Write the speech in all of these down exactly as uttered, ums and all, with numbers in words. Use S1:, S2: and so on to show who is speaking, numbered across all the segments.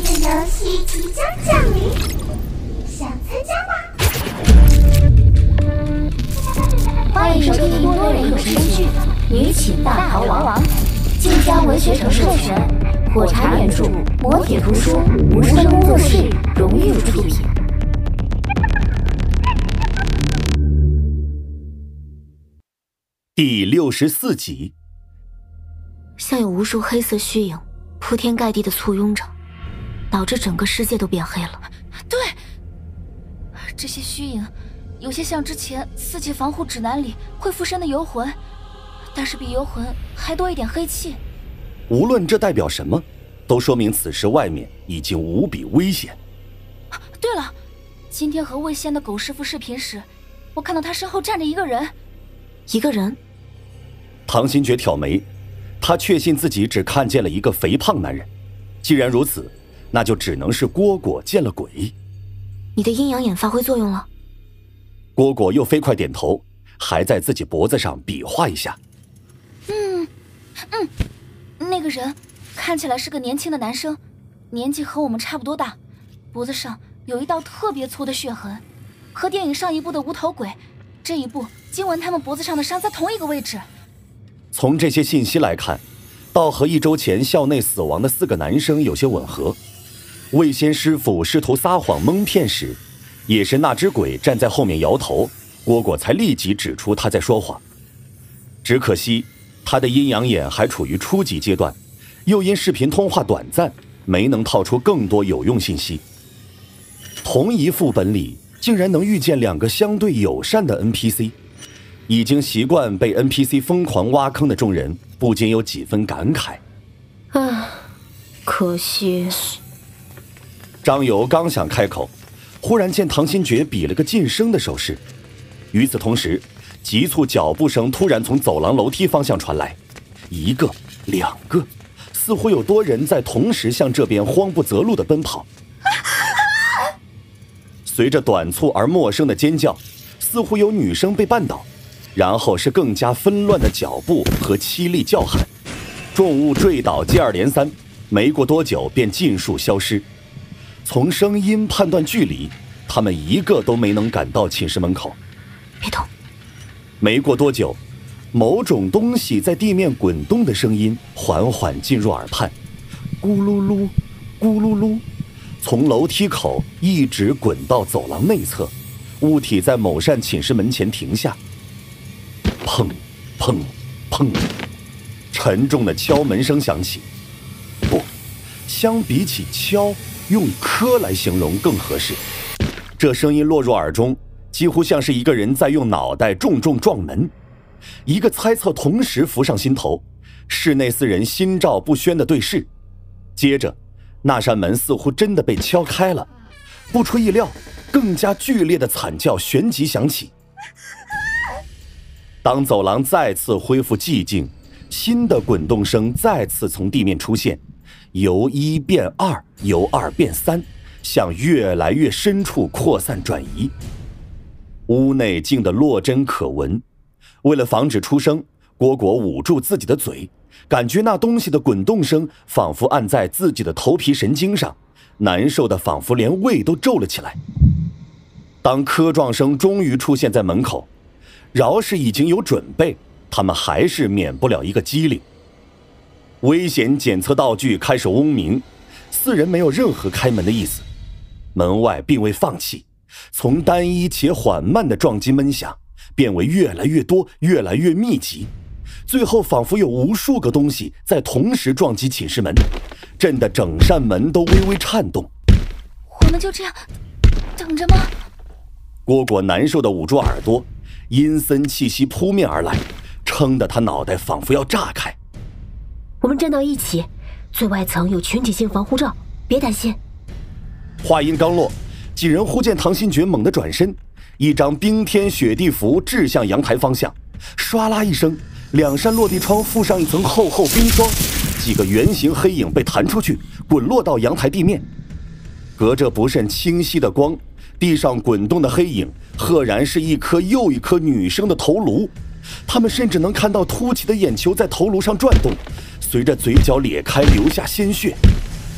S1: 的游戏即将降临，想参加吗？
S2: 欢迎收听多人有声剧《女寝大逃亡》，晋江文学城授权，火柴原著，磨铁图书，无声工作室荣誉出品。
S3: 第六十四集。
S2: 像有无数黑色虚影铺天盖地的簇拥着，导致整个世界都变黑了。
S4: 对，这些虚影有些像之前四级防护指南里会附身的游魂，但是比游魂还多一点黑气。
S3: 无论这代表什么，都说明此时外面已经无比危险。
S4: 对了，今天和魏仙的狗师傅视频时，我看到他身后站着一个人。
S2: 一个人？
S3: 唐新觉挑眉，他确信自己只看见了一个肥胖男人。既然如此，那就只能是蝈蝈见了鬼。
S2: 你的阴阳眼发挥作用了？
S3: 蝈蝈又飞快点头，还在自己脖子上比划一下。
S4: 嗯嗯，那个人看起来是个年轻的男生，年纪和我们差不多大，脖子上有一道特别粗的血痕，和电影上一部的无头鬼这一部经文他们脖子上的伤在同一个位置。
S3: 从这些信息来看，倒和一周前校内死亡的四个男生有些吻合。魏仙师傅试图撒谎蒙骗时，也是那只鬼站在后面摇头，蝈蝈才立即指出他在说谎。只可惜他的阴阳眼还处于初级阶段，又因视频通话短暂，没能套出更多有用信息。同一副本里竟然能遇见两个相对友善的 N P C， 已经习惯被 N P C 疯狂挖坑的众人不禁有几分感慨。
S2: 唉，可惜。
S3: 张游刚想开口，忽然见唐新觉比了个噤声的手势。与此同时，急促脚步声突然从走廊楼梯方向传来，一个两个，似乎有多人在同时向这边慌不择路地奔跑。随着短促而陌生的尖叫，似乎有女生被绊倒，然后是更加纷乱的脚步和凄厉叫喊，重物坠倒接二连三，没过多久便尽数消失。从声音判断距离，他们一个都没能赶到寝室门口。
S2: 别动！
S3: 没过多久，某种东西在地面滚动的声音缓缓进入耳畔，咕噜噜，咕噜噜，从楼梯口一直滚到走廊内侧，物体在某扇寝室门前停下。砰砰砰，沉重的敲门声响起。不，相比起敲，用磕来形容更合适。这声音落入耳中，几乎像是一个人在用脑袋重重撞门。一个猜测同时浮上心头，室内四人心照不宣的对视。接着那扇门似乎真的被敲开了，不出意料，更加剧烈的惨叫旋即响起。当走廊再次恢复寂静，新的滚动声再次从地面出现，由一变二，由二变三，向越来越深处扩散转移。屋内静得落针可闻，为了防止出声，蝈蝈捂住自己的嘴，感觉那东西的滚动声仿佛按在自己的头皮神经上，难受的仿佛连胃都皱了起来。当磕撞声终于出现在门口，饶是已经有准备，他们还是免不了一个机灵。危险检测道具开始嗡鸣，四人没有任何开门的意思。门外并未放弃，从单一且缓慢的撞击闷响变为越来越多，越来越密集，最后仿佛有无数个东西在同时撞击寝室门，震得整扇门都微微颤动。
S4: 我们就这样等着吗？
S3: 蝈蝈难受地捂住耳朵，阴森气息扑面而来，撑得他脑袋仿佛要炸开。
S2: 我们站到一起，最外层有群体性防护罩，别担心。
S3: 话音刚落，几人忽见唐新觉猛地转身，一张冰天雪地服掷向阳台方向，唰啦一声，两扇落地窗附上一层厚厚冰霜，几个圆形黑影被弹出去，滚落到阳台地面。隔着不甚清晰的光，地上滚动的黑影赫然是一颗又一颗女生的头颅，他们甚至能看到凸起的眼球在头颅上转动，随着嘴角裂开流下鲜血。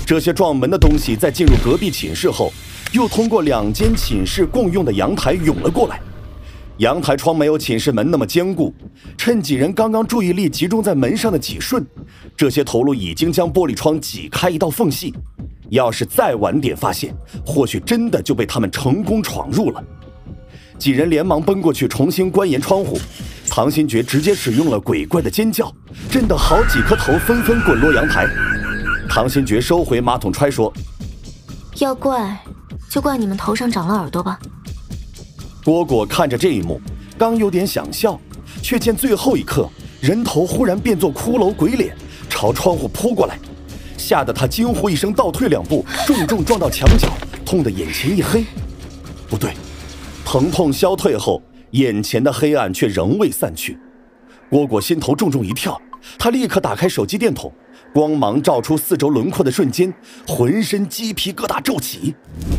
S3: 这些撞门的东西在进入隔壁寝室后，又通过两间寝室共用的阳台涌了过来。阳台窗没有寝室门那么坚固，趁几人刚刚注意力集中在门上的几瞬，这些头颅已经将玻璃窗挤开一道缝隙。要是再晚点发现，或许真的就被他们成功闯入了。几人连忙奔过去重新关严窗户，唐新觉直接使用了鬼怪的尖叫，震得好几颗头纷纷滚落阳台。唐新觉收回马桶揣说：“
S2: 要怪就怪你们头上长了耳朵吧。”
S3: 蝈蝈看着这一幕，刚有点想笑，却见最后一刻，人头忽然变作骷髅鬼脸，朝窗户扑过来，吓得他惊呼一声，倒退两步，重重撞到墙角，痛得眼前一黑。不对，疼痛消退后，眼前的黑暗却仍未散去。蝈蝈心头重重一跳，他立刻打开手机电筒，光芒照出四周轮廓的瞬间，浑身鸡皮疙瘩骤起。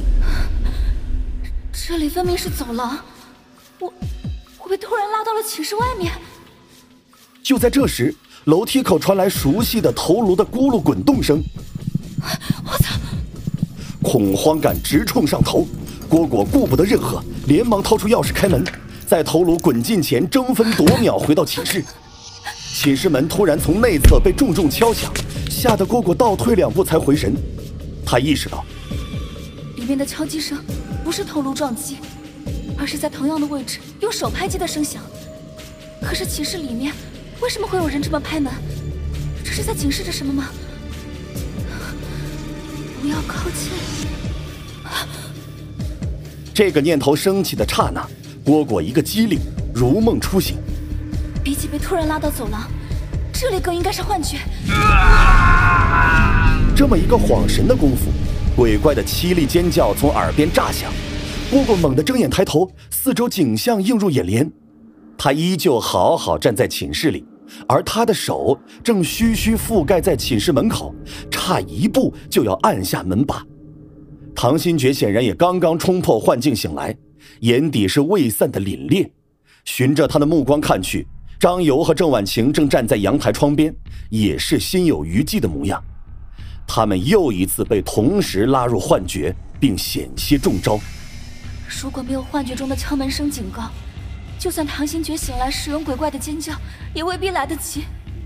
S4: 这里分明是走廊，我我被突然拉到了寝室外面。
S3: 就在这时，楼梯口传来熟悉的头颅的咕噜滚动声。
S4: 我操！
S3: 恐慌感直冲上头，蝈蝈顾不得任何，连忙掏出钥匙开门，在头颅滚进前争分夺秒回到寝室。寝室门突然从内侧被重重敲响，吓得蝈蝈倒退两步才回神。他意识到
S4: 里面的敲击声不是头颅撞击，而是在同样的位置用手拍击的声响。可是寝室里面为什么会有人这么拍门？这是在警示着什么吗？不要靠近！
S3: 这个念头升起的刹那，蝈蝈一个机灵，如梦初醒。
S4: 比起被突然拉到走廊，这里更应该是幻觉。
S3: 这么一个恍神的功夫，鬼怪的凄厉尖叫从耳边炸响，蝈蝈猛地睁眼抬头，四周景象映入眼帘。他依旧好好站在寝室里，而他的手正虚虚覆盖在寝室门口，差一步就要按下门把。唐新觉显然也刚刚冲破幻境醒来，眼底是未散的凛冽。循着他的目光看去，张游和郑婉晴正站在阳台窗边，也是心有余悸的模样。他们又一次被同时拉入幻觉，并险些中招。
S4: 如果没有幻觉中的敲门声警告，就算唐新觉醒来使用鬼怪的尖叫，也未必来得及。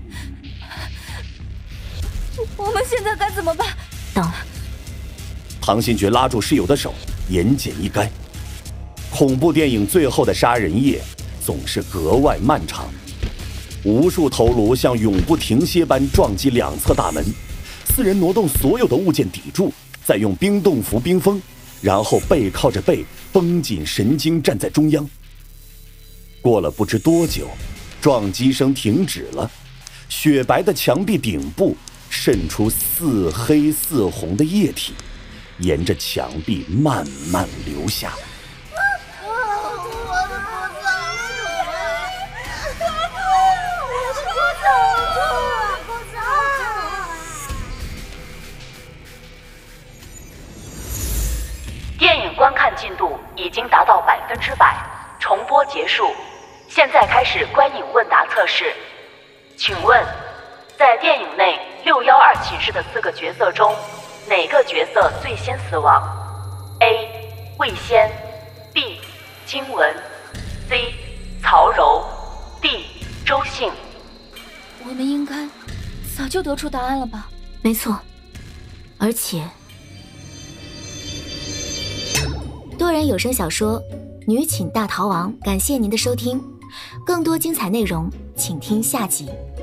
S4: 我们现在该怎么办？
S2: 等。
S3: 唐新觉拉住室友的手，言简意赅。恐怖电影最后的杀人夜总是格外漫长，无数头颅像永不停歇般撞击两侧大门，四人挪动所有的物件抵住，再用冰冻服冰封，然后背靠着背，绷紧神经站在中央。过了不知多久，撞击声停止了，雪白的墙壁顶部渗出似黑似红的液体，沿着墙壁慢慢流下。
S5: 电影观看进度已经达到百分之百，重播结束。现在开始观影问答测试。请问，在电影内六一二寝室的四个角色中，哪个角色最先死亡 ？A. 魏仙 B. 金文 C. 曹柔 D. 周信。
S4: 我们应该早就得出答案了吧？
S2: 没错，而且多人有声小说《女寝大逃亡》，感谢您的收听，更多精彩内容请听下集。